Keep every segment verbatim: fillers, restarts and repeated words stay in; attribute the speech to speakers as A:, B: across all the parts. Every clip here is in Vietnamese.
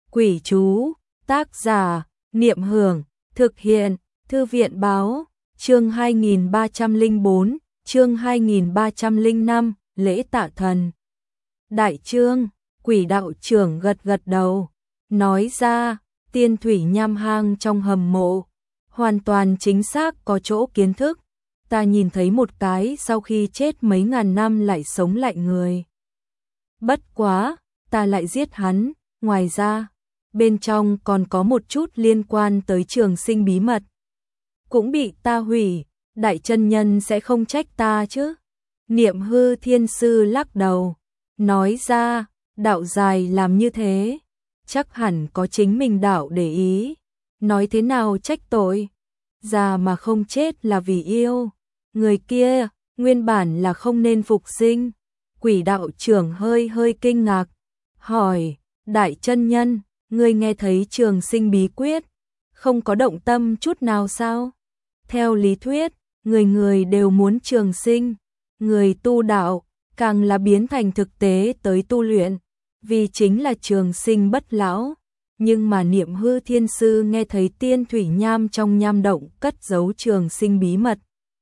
A: Quỷ chú, tác giả, Niệm Hưởng, thực hiện, Thư viện báo, chương hai nghìn ba trăm lẻ bốn, chương hai nghìn ba trăm lẻ năm, lễ tạ thần. Đại chương, quỷ đạo trưởng gật gật đầu, nói ra, tiên thủy nham hang trong hầm mộ, hoàn toàn chính xác có chỗ kiến thức. Ta nhìn thấy một cái sau khi chết mấy ngàn năm lại sống lại người. Bất quá, ta lại giết hắn, ngoài ra, bên trong còn có một chút liên quan tới trường sinh bí mật. Cũng bị ta hủy, đại chân nhân sẽ không trách ta chứ. Niệm hư thiên sư lắc đầu, nói ra, đạo dài làm như thế, chắc hẳn có chính mình đạo để ý. Nói thế nào trách tội, già mà không chết là vì yêu. Người kia, nguyên bản là không nên phục sinh. Quỷ đạo trưởng hơi hơi kinh ngạc, hỏi, đại chân nhân, ngươi nghe thấy trường sinh bí quyết, không có động tâm chút nào sao? Theo lý thuyết, người người đều muốn trường sinh, người tu đạo, càng là biến thành thực tế tới tu luyện, vì chính là trường sinh bất lão. Nhưng mà Niệm hư thiên sư nghe thấy tiên thủy nham trong nham động cất giấu trường sinh bí mật,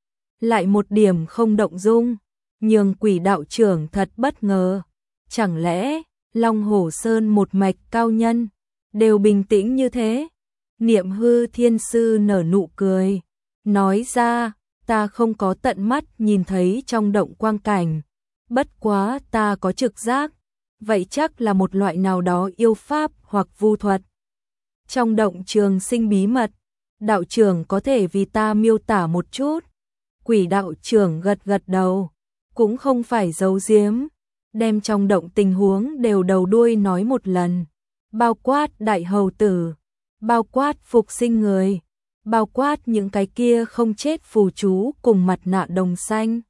A: lại một điểm không động dung, nhường quỷ đạo trưởng thật bất ngờ. Chẳng lẽ, Long Hổ Sơn một mạch cao nhân, đều bình tĩnh như thế? Niệm hư thiên sư nở nụ cười, nói ra, ta không có tận mắt nhìn thấy trong động quang cảnh, bất quá ta có trực giác, vậy chắc là một loại nào đó yêu pháp hoặc vu thuật. Trong động trường sinh bí mật, đạo trưởng có thể vì ta miêu tả một chút? Quỷ đạo trưởng gật gật đầu, cũng không phải giấu giếm, đem trong động tình huống đều đầu đuôi nói một lần, bao quát đại hầu tử, bao quát phục sinh người, bao quát những cái kia không chết phù chú cùng mặt nạ đồng xanh.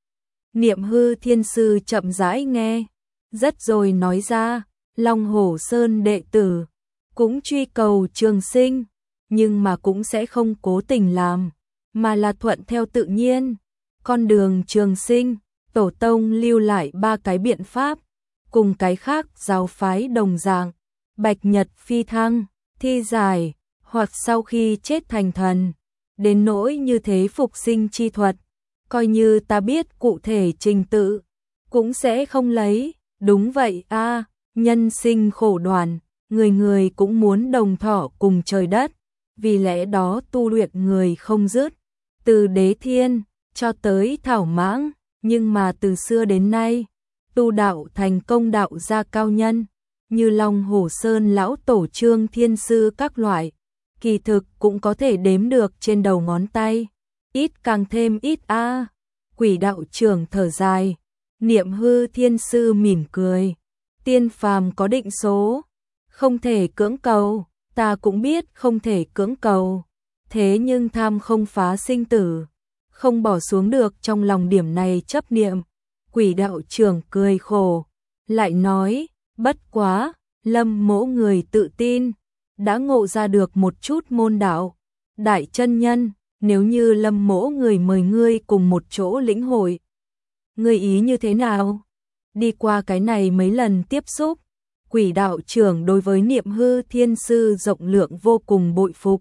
A: Niệm hư thiên sư chậm rãi nghe, rất rồi nói ra, Long Hổ Sơn đệ tử, cũng truy cầu trường sinh, nhưng mà cũng sẽ không cố tình làm, mà là thuận theo tự nhiên. Con đường trường sinh, tổ tông lưu lại ba cái biện pháp, cùng cái khác giáo phái đồng dạng, bạch nhật phi thăng, thi giải, hoặc sau khi chết thành thần. Đến nỗi như thế phục sinh chi thuật, coi như ta biết cụ thể trình tự, cũng sẽ không lấy. Đúng vậy a, nhân sinh khổ đoạn, người người cũng muốn đồng thọ cùng trời đất, vì lẽ đó tu luyện người không dứt, từ đế thiên cho tới thảo mãng, nhưng mà từ xưa đến nay, tu đạo thành công đạo gia cao nhân, như Long Hổ Sơn lão tổ Trương Thiên sư các loại, kỳ thực cũng có thể đếm được trên đầu ngón tay, ít càng thêm ít a. Quỷ đạo trưởng thở dài, Niệm hư thiên sư mỉm cười, tiên phàm có định số, không thể cưỡng cầu, ta cũng biết không thể cưỡng cầu, thế nhưng tham không phá sinh tử, không bỏ xuống được trong lòng điểm này chấp niệm. Quỷ đạo trưởng cười khổ, lại nói, bất quá, Lâm mỗ người tự tin, đã ngộ ra được một chút môn đạo. Đại chân nhân, nếu như Lâm mỗ người mời ngươi cùng một chỗ lĩnh hội, ngươi ý như thế nào? Đi qua cái này mấy lần tiếp xúc, quỷ đạo trưởng đối với Niệm hư thiên sư rộng lượng vô cùng bội phục.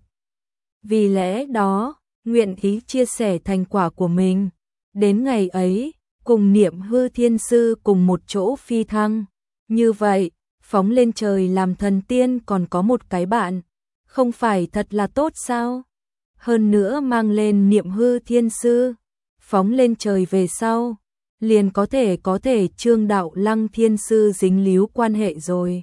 A: Vì lẽ đó, nguyện ý chia sẻ thành quả của mình. Đến ngày ấy, cùng Niệm hư thiên sư cùng một chỗ phi thăng. Như vậy, phóng lên trời làm thần tiên còn có một cái bạn, không phải thật là tốt sao? Hơn nữa mang lên Niệm hư thiên sư, phóng lên trời về sau, liền có thể có thể Trương đạo lăng thiên sư dính líu quan hệ rồi.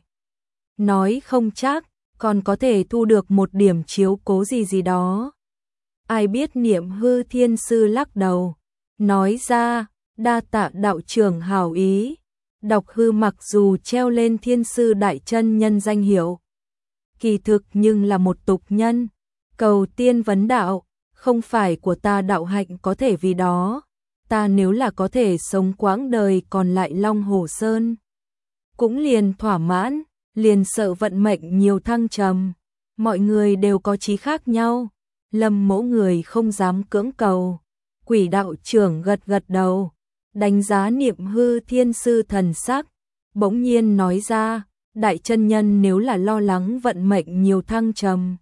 A: Nói không chắc, còn có thể thu được một điểm chiếu cố gì gì đó. Ai biết. Niệm hư thiên sư lắc đầu, nói ra, đa tạ đạo trưởng hảo ý. Độc hư mặc dù treo lên thiên sư đại chân nhân danh hiệu, kỳ thực nhưng là một tục nhân, cầu tiên vấn đạo, không phải của ta đạo hạnh có thể vì đó. Ta nếu là có thể sống quãng đời còn lại Long Hổ Sơn, cũng liền thỏa mãn, liền sợ vận mệnh nhiều thăng trầm. Mọi người đều có chí khác nhau, Lâm mỗ người không dám cưỡng cầu. Quỷ đạo trưởng gật gật đầu, đánh giá Niệm hư thiên sư thần sắc, bỗng nhiên nói ra, đại chân nhân nếu là lo lắng vận mệnh nhiều thăng trầm,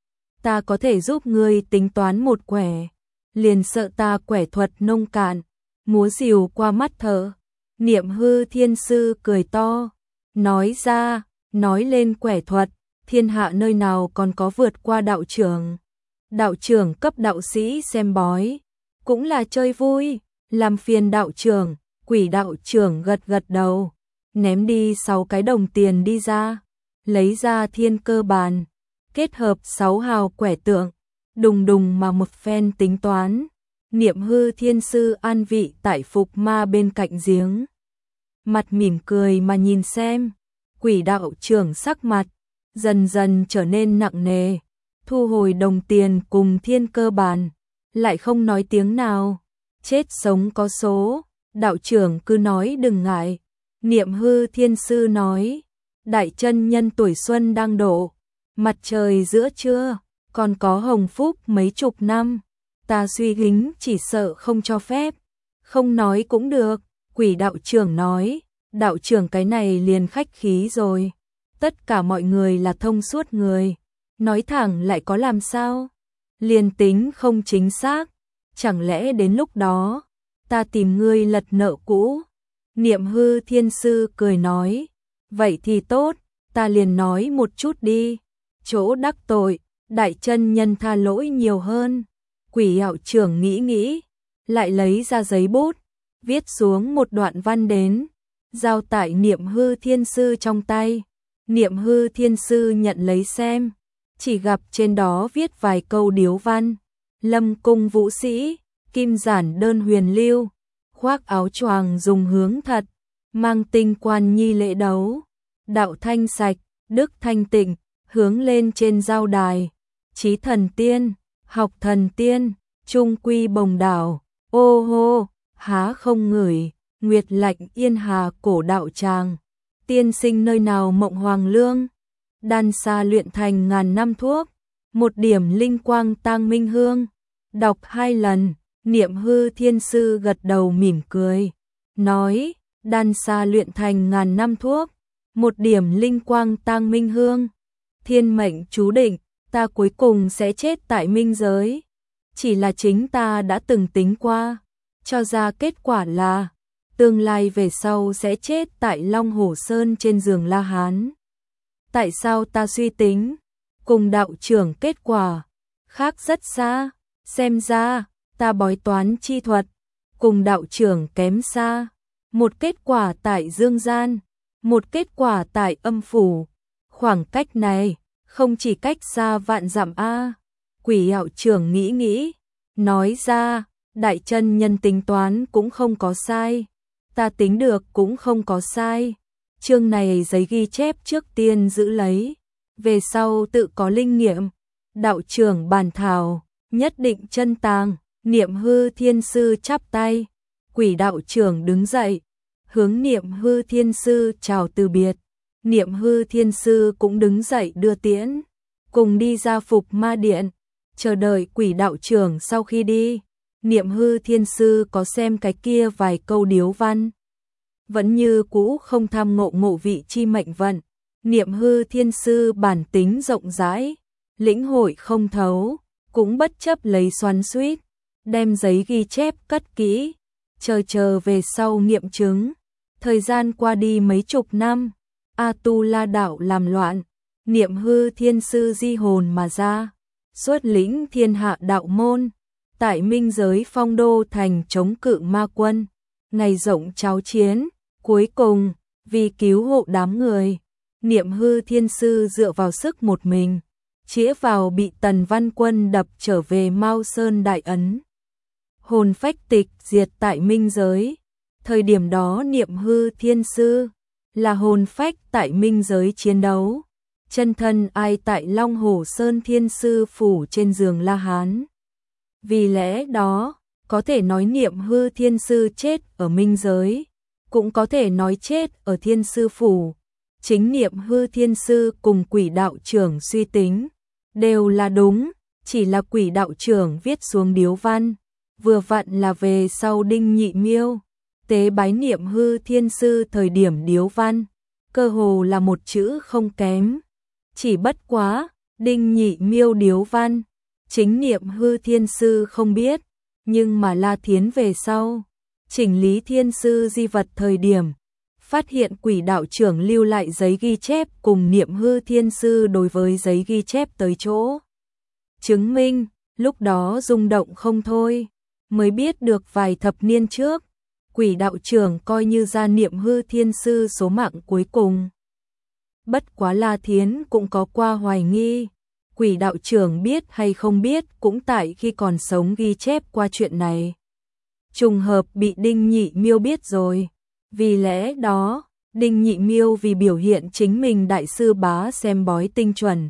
A: ta có thể giúp ngươi tính toán một quẻ, liền sợ ta quẻ thuật nông cạn, múa rìu qua mắt thợ. Niệm hư thiên sư cười to, nói ra, nói lên quẻ thuật, thiên hạ nơi nào còn có vượt qua đạo trưởng. Đạo trưởng cấp đạo sĩ xem bói, cũng là chơi vui, làm phiền đạo trưởng. Quỷ đạo trưởng gật gật đầu, ném đi sáu cái đồng tiền đi ra, lấy ra thiên cơ bàn, kết hợp sáu hào quẻ tượng, đùng đùng mà một phen tính toán. Niệm hư thiên sư an vị tại phục ma bên cạnh giếng, mặt mỉm cười mà nhìn xem. Quỷ đạo trưởng sắc mặt dần dần trở nên nặng nề, thu hồi đồng tiền cùng thiên cơ bàn, lại không nói tiếng nào. Chết sống có số, đạo trưởng cứ nói đừng ngại. Niệm hư thiên sư nói, đại chân nhân tuổi xuân đang độ, mặt trời giữa trưa, còn có hồng phúc mấy chục năm, ta suy gính chỉ sợ không cho phép. Không nói cũng được, quỷ đạo trưởng nói. Đạo trưởng cái này liền khách khí rồi, tất cả mọi người là thông suốt người, nói thẳng lại có làm sao, liền tính không chính xác, chẳng lẽ đến lúc đó ta tìm ngươi lật nợ cũ. Niệm hư thiên sư cười nói, vậy thì tốt, ta liền nói một chút đi, chỗ đắc tội, đại chân nhân tha lỗi nhiều hơn. Quỷ đạo trưởng nghĩ nghĩ, lại lấy ra giấy bút, viết xuống một đoạn văn đến, giao tại niệm hư thiên sư trong tay. Niệm hư thiên sư nhận lấy xem, chỉ gặp trên đó viết vài câu điếu văn. Lâm cung vũ sĩ, kim giản đơn huyền lưu, khoác áo choàng dùng hướng thật, mang tinh quan nhi lễ đấu, đạo thanh sạch, đức thanh tịnh, hướng lên trên giao đài, trí thần tiên, học thần tiên, trung quy bồng đảo, ô hô, há không ngửi, nguyệt lạnh yên hà cổ đạo tràng, tiên sinh nơi nào mộng hoàng lương, đan xa luyện thành ngàn năm thuốc, một điểm linh quang tang minh hương. Đọc hai lần, niệm hư thiên sư gật đầu mỉm cười, nói, đan xa luyện thành ngàn năm thuốc, một điểm linh quang tang minh hương. Thiên mệnh chú định, ta cuối cùng sẽ chết tại minh giới. Chỉ là chính ta đã từng tính qua, cho ra kết quả là tương lai về sau sẽ chết tại Long Hổ Sơn trên giường La Hán. Tại sao ta suy tính, cùng đạo trưởng kết quả khác rất xa, xem ra ta bói toán chi thuật, cùng đạo trưởng kém xa. Một kết quả tại dương gian, một kết quả tại âm phủ, khoảng cách này không chỉ cách xa vạn dặm a. Quỷ đạo trưởng nghĩ nghĩ, nói ra, đại chân nhân tính toán cũng không có sai, ta tính được cũng không có sai. Chương này giấy ghi chép trước tiên giữ lấy, về sau tự có linh nghiệm. Đạo trưởng bàn thảo, nhất định chân tàng. Niệm hư thiên sư chắp tay, quỷ đạo trưởng đứng dậy, hướng niệm hư thiên sư chào từ biệt. Niệm hư thiên sư cũng đứng dậy đưa tiễn, cùng đi ra phục ma điện, chờ đợi quỷ đạo trưởng. Sau khi đi, niệm hư thiên sư có xem cái kia vài câu điếu văn, vẫn như cũ không tham ngộ ngộ vị chi mệnh vận. Niệm hư thiên sư bản tính rộng rãi, lĩnh hội không thấu, cũng bất chấp lấy xoắn xuýt, đem giấy ghi chép cất kỹ, chờ chờ về sau nghiệm chứng. Thời gian qua đi mấy chục năm, A Tu La đạo làm loạn, niệm hư thiên sư di hồn mà ra, xuất lĩnh thiên hạ đạo môn, tại minh giới phong đô thành chống cự ma quân, ngày rộng cháo chiến. Cuối cùng, vì cứu hộ đám người, niệm hư thiên sư dựa vào sức một mình, chĩa vào bị Tần Văn Quân đập trở về Mao Sơn Đại Ấn. Hồn phách tịch diệt tại minh giới. Thời điểm đó niệm hư thiên sư là hồn phách tại minh giới chiến đấu, chân thân ai tại Long Hổ Sơn thiên sư phủ trên giường La Hán. Vì lẽ đó, có thể nói niệm hư thiên sư chết ở minh giới, cũng có thể nói chết ở thiên sư phủ. Chính niệm hư thiên sư cùng quỷ đạo trưởng suy tính đều là đúng, chỉ là quỷ đạo trưởng viết xuống điếu văn, vừa vặn là về sau Đinh Nhị Miêu tế bái niệm hư thiên sư thời điểm điếu văn, cơ hồ là một chữ không kém. Chỉ bất quá, Đinh Nhị Miêu điếu văn, chính Niệm Hư Thiên Sư không biết, nhưng mà La Thiến về sau, chỉnh lý Thiên Sư di vật thời điểm, phát hiện Quỷ đạo trưởng lưu lại giấy ghi chép cùng Niệm Hư Thiên Sư đối với giấy ghi chép tới chỗ. Chứng minh, lúc đó rung động không thôi, mới biết được vài thập niên trước, Quỷ đạo trưởng coi như ra Niệm Hư Thiên Sư số mạng cuối cùng. Bất quá La Thiến cũng có qua hoài nghi, Quỷ đạo trưởng biết hay không biết cũng tại khi còn sống ghi chép qua chuyện này. Trùng hợp bị Đinh Nhị Miêu biết rồi, vì lẽ đó, Đinh Nhị Miêu vì biểu hiện chính mình đại sư bá xem bói tinh chuẩn,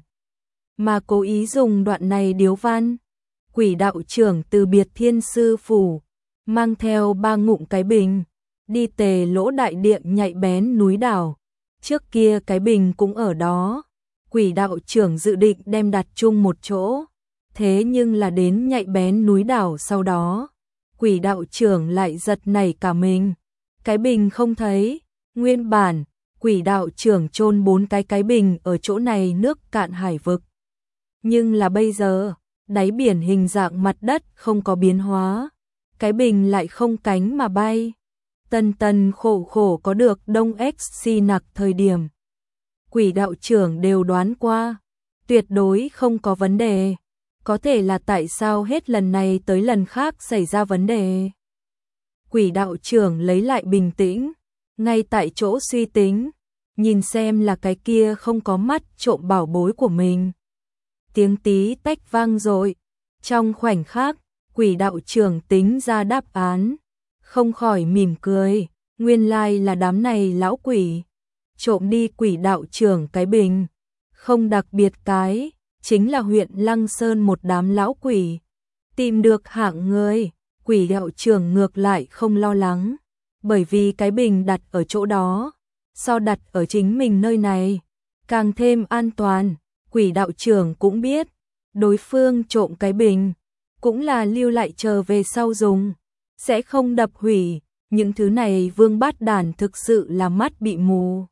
A: mà cố ý dùng đoạn này điếu văn. Quỷ đạo trưởng từ biệt Thiên Sư phủ, mang theo ba ngụm cái bình, đi Tề Lỗ đại điện nhạy bén núi đảo. Trước kia cái bình cũng ở đó, Quỷ đạo trưởng dự định đem đặt chung một chỗ, thế nhưng là đến nhạy bén núi đảo sau đó, Quỷ đạo trưởng lại giật nảy cả mình. Cái bình không thấy, nguyên bản, Quỷ đạo trưởng chôn bốn cái cái bình ở chỗ này nước cạn hải vực. Nhưng là bây giờ, đáy biển hình dạng mặt đất không có biến hóa, cái bình lại không cánh mà bay. Tần tần khổ khổ có được Đông X nặc thời điểm. Quỷ đạo trưởng đều đoán qua, tuyệt đối không có vấn đề. Có thể là tại sao hết lần này tới lần khác xảy ra vấn đề. Quỷ đạo trưởng lấy lại bình tĩnh, ngay tại chỗ suy tính, nhìn xem là cái kia không có mắt trộm bảo bối của mình. Tiếng tí tách vang dội, trong khoảnh khắc, Quỷ đạo trưởng tính ra đáp án, không khỏi mỉm cười, nguyên lai là đám này lão quỷ, trộm đi Quỷ đạo trưởng cái bình, không đặc biệt cái, chính là huyện Lăng Sơn một đám lão quỷ, tìm được hạng người. Quỷ đạo trưởng ngược lại không lo lắng, bởi vì cái bình đặt ở chỗ đó, so đặt ở chính mình nơi này, càng thêm an toàn. Quỷ đạo trưởng cũng biết, đối phương trộm cái bình, cũng là lưu lại chờ về sau dùng, sẽ không đập hủy, những thứ này vương bát đàn thực sự là mắt bị mù.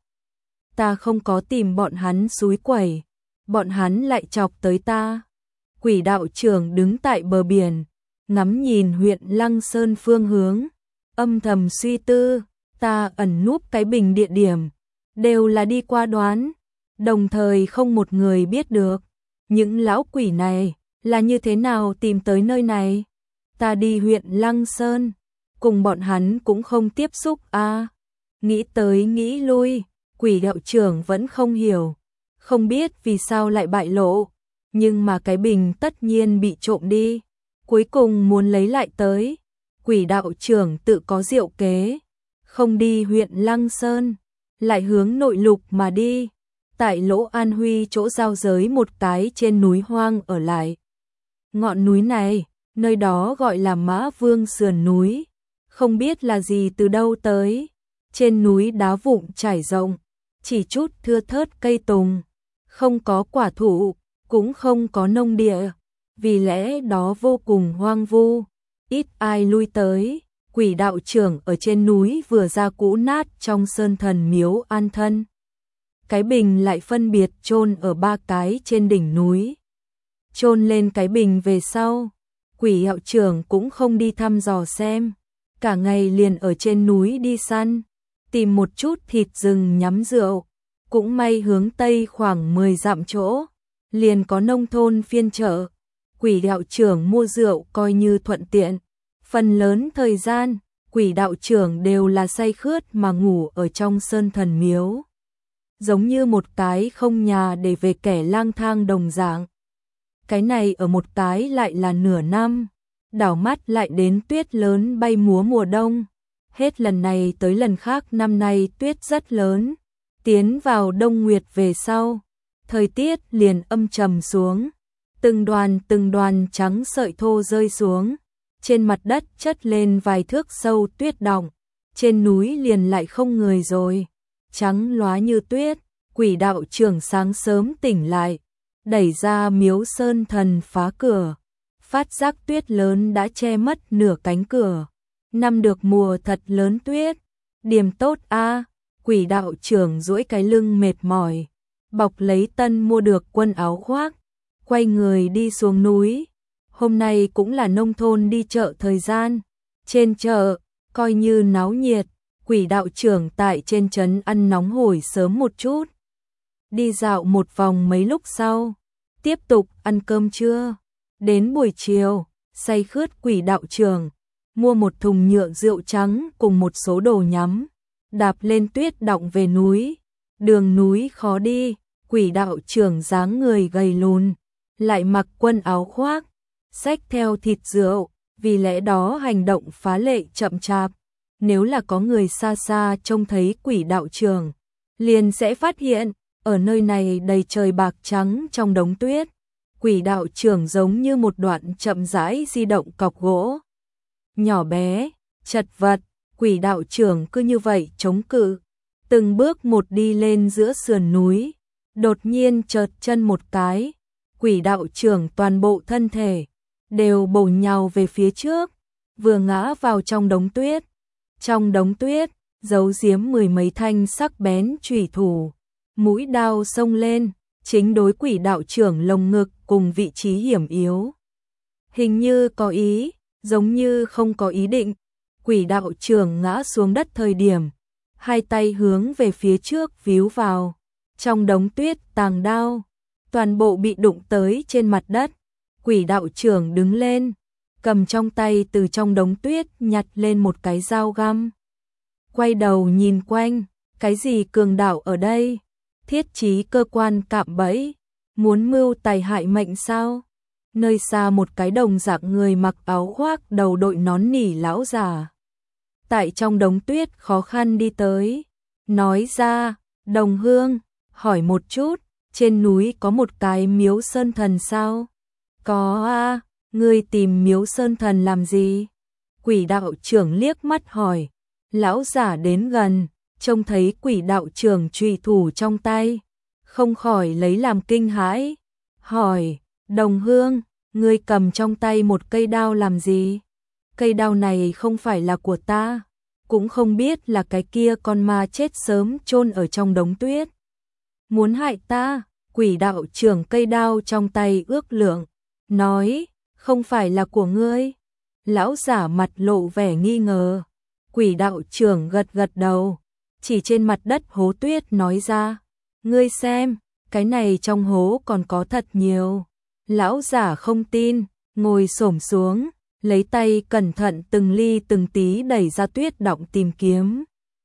A: Ta không có tìm bọn hắn xúi quẩy, bọn hắn lại chọc tới ta. Quỷ đạo trưởng đứng tại bờ biển, ngắm nhìn huyện Lăng Sơn phương hướng, âm thầm suy tư, ta ẩn núp cái bình địa điểm, đều là đi qua đoán, đồng thời không một người biết được, những lão quỷ này là như thế nào tìm tới nơi này. Ta đi huyện Lăng Sơn, cùng bọn hắn cũng không tiếp xúc a. À. Nghĩ tới nghĩ lui, Quỷ đạo trưởng vẫn không hiểu, không biết vì sao lại bại lộ, nhưng mà cái bình tất nhiên bị trộm đi. Cuối cùng muốn lấy lại tới, Quỷ đạo trưởng tự có diệu kế, không đi huyện Lăng Sơn, lại hướng nội lục mà đi, tại Lỗ An Huy chỗ giao giới một cái trên núi hoang ở lại. Ngọn núi này, nơi đó gọi là Mã Vương sườn núi, không biết là gì từ đâu tới, trên núi đá vụn trải rộng, chỉ chút thưa thớt cây tùng, không có quả thụ, cũng không có nông địa. Vì lẽ đó vô cùng hoang vu, ít ai lui tới. Quỷ đạo trưởng ở trên núi vừa ra cũ nát trong sơn thần miếu an thân. Cái bình lại phân biệt chôn ở ba cái trên đỉnh núi. Chôn lên cái bình về sau, quỷ đạo trưởng cũng không đi thăm dò xem, cả ngày liền ở trên núi đi săn, tìm một chút thịt rừng nhắm rượu. Cũng may hướng tây khoảng mười dặm chỗ, liền có nông thôn phiên chợ. Quỷ đạo trưởng mua rượu coi như thuận tiện. Phần lớn thời gian, quỷ đạo trưởng đều là say khướt mà ngủ ở trong sơn thần miếu. Giống như một cái không nhà để về kẻ lang thang đồng dạng. Cái này ở một cái lại là nửa năm, đảo mắt lại đến tuyết lớn bay múa mùa đông. Hết lần này tới lần khác năm nay tuyết rất lớn, tiến vào đông nguyệt về sau, thời tiết liền âm trầm xuống. Từng đoàn từng đoàn trắng sợi thô rơi xuống, trên mặt đất chất lên vài thước sâu tuyết đọng, trên núi liền lại không người rồi, trắng lóa như tuyết. Quỷ đạo trưởng sáng sớm tỉnh lại, đẩy ra miếu sơn thần phá cửa, phát giác tuyết lớn đã che mất nửa cánh cửa. Năm được mùa thật lớn tuyết, điểm tốt a. Quỷ đạo trưởng duỗi cái lưng mệt mỏi, bọc lấy tân mua được quần áo khoác, quay người đi xuống núi. Hôm nay cũng là nông thôn đi chợ thời gian, trên chợ, coi như náo nhiệt, quỷ đạo trưởng tại trên trấn ăn nóng hổi sớm một chút. Đi dạo một vòng mấy lúc sau, tiếp tục ăn cơm trưa. Đến buổi chiều, say khướt quỷ đạo trưởng, mua một thùng nhựa rượu trắng cùng một số đồ nhắm, đạp lên tuyết đọng về núi. Đường núi khó đi, quỷ đạo trưởng dáng người gầy lùn, lại mặc quần áo khoác, xách theo thịt rượu, vì lẽ đó hành động phá lệ chậm chạp. Nếu là có người xa xa trông thấy quỷ đạo trưởng, liền sẽ phát hiện, ở nơi này đầy trời bạc trắng trong đống tuyết. Quỷ đạo trưởng giống như một đoạn chậm rãi di động cọc gỗ. Nhỏ bé, chật vật, quỷ đạo trưởng cứ như vậy chống cự, từng bước một đi lên giữa sườn núi. Đột nhiên chợt chân một cái, quỷ đạo trưởng toàn bộ thân thể đều bổ nhào về phía trước, vừa ngã vào trong đống tuyết. Trong đống tuyết, giấu giếm mười mấy thanh sắc bén chủy thủ, mũi đao xông lên, chính đối quỷ đạo trưởng lồng ngực cùng vị trí hiểm yếu. Hình như có ý, giống như không có ý định. Quỷ đạo trưởng ngã xuống đất thời điểm, hai tay hướng về phía trước víu vào, trong đống tuyết tàng đao, toàn bộ bị đụng tới trên mặt đất. Quỷ đạo trưởng đứng lên, cầm trong tay từ trong đống tuyết nhặt lên một cái dao găm. Quay đầu nhìn quanh, cái gì cường đạo ở đây? Thiết trí cơ quan cạm bẫy, muốn mưu tài hại mệnh sao? Nơi xa một cái đồng dạng người mặc áo khoác đầu đội nón nỉ lão già, tại trong đống tuyết khó khăn đi tới, nói ra, đồng hương, hỏi một chút, trên núi có một cái miếu sơn thần sao? Có a, ngươi tìm miếu sơn thần làm gì? Quỷ đạo trưởng liếc mắt hỏi. Lão giả đến gần, trông thấy quỷ đạo trưởng trùy thủ trong tay, không khỏi lấy làm kinh hãi, hỏi, đồng hương, ngươi cầm trong tay một cây đao làm gì? Cây đao này không phải là của ta, cũng không biết là cái kia con ma chết sớm chôn ở trong đống tuyết. Muốn hại ta? Quỷ đạo trưởng cây đao trong tay ước lượng, nói, không phải là của ngươi. Lão giả mặt lộ vẻ nghi ngờ. Quỷ đạo trưởng gật gật đầu, chỉ trên mặt đất hố tuyết nói ra, ngươi xem, cái này trong hố còn có thật nhiều. Lão giả không tin, ngồi xổm xuống, lấy tay cẩn thận từng ly từng tí đẩy ra tuyết đọng tìm kiếm.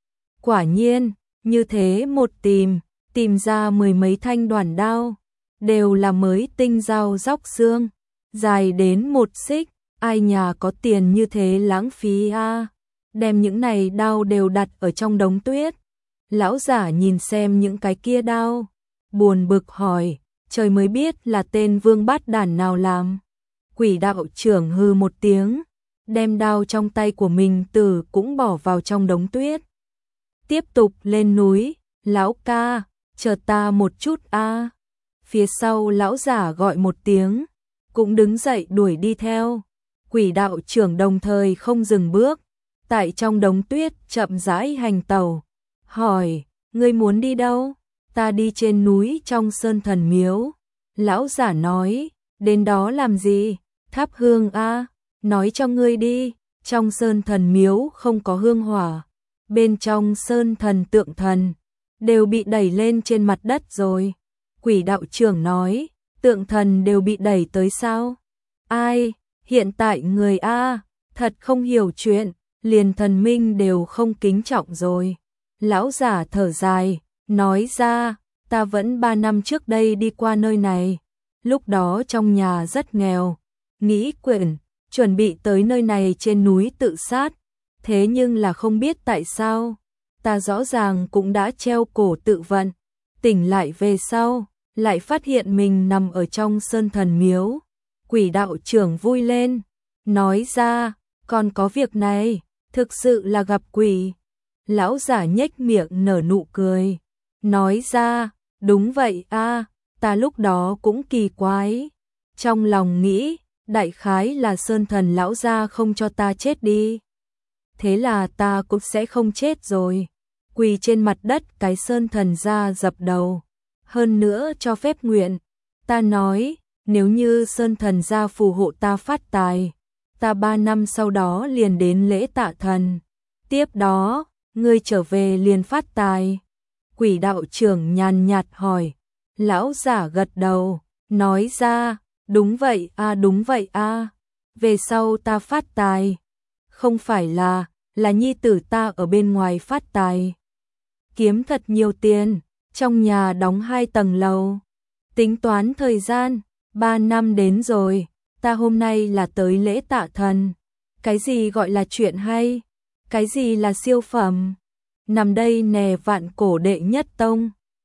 A: Quả nhiên, như thế một tìm, tìm ra mười mấy thanh đoản đao, đều là mới tinh dao róc xương, dài đến một xích, ai nhà có tiền như thế lãng phí a. Đem những này đao đều đặt ở trong đống tuyết. Lão giả nhìn xem những cái kia đao, buồn bực hỏi, trời mới biết là tên vương bát đản nào làm. Quỷ đạo trưởng hừ một tiếng, đem đao trong tay của mình từ cũng bỏ vào trong đống tuyết. Tiếp tục lên núi, lão ca, chờ ta một chút a. Phía sau lão giả gọi một tiếng, cũng đứng dậy đuổi đi theo. Quỷ đạo trưởng đồng thời không dừng bước, tại trong đống tuyết chậm rãi hành tàu, hỏi, ngươi muốn đi đâu? Ta đi trên núi trong sơn thần miếu. Lão giả nói, đến đó làm gì? Thắp hương a. Nói cho ngươi đi, trong sơn thần miếu không có hương hỏa, bên trong sơn thần tượng thần đều bị đẩy lên trên mặt đất rồi. Quỷ đạo trưởng nói, tượng thần đều bị đẩy tới sao? Ai? Hiện tại người a, thật không hiểu chuyện, liền thần minh đều không kính trọng rồi. Lão giả thở dài, nói ra, ta vẫn ba năm trước đây đi qua nơi này, lúc đó trong nhà rất nghèo, nghĩ quyển, chuẩn bị tới nơi này trên núi tự sát, thế nhưng là không biết tại sao, ta rõ ràng cũng đã treo cổ tự vận, tỉnh lại về sau, lại phát hiện mình nằm ở trong sơn thần miếu. Quỷ đạo trưởng vui lên, nói ra, còn có việc này, thực sự là gặp quỷ. Lão giả nhếch miệng nở nụ cười, nói ra, đúng vậy a, ta lúc đó cũng kỳ quái, trong lòng nghĩ, đại khái là sơn thần lão gia không cho ta chết đi, thế là ta cũng sẽ không chết rồi. quỳ trên mặt đất cái Sơn Thần ra dập đầu. Hơn nữa cho phép nguyện, ta nói, nếu như Sơn Thần gia phù hộ ta phát tài, ta ba năm sau đó liền đến lễ tạ thần. Tiếp đó, ngươi trở về liền phát tài. Quỷ đạo trưởng nhàn nhạt hỏi. Lão giả gật đầu, nói ra, đúng vậy a đúng vậy a về sau ta phát tài. Không phải là, là nhi tử ta ở bên ngoài phát tài. Kiếm thật nhiều tiền, trong nhà đóng hai tầng lầu. Tính toán thời gian, ba năm đến rồi, ta hôm nay là tới lễ tạ thần. Cái gì gọi là chuyện hay? Cái gì là siêu phẩm? Nằm đây nè vạn cổ đệ nhất tông.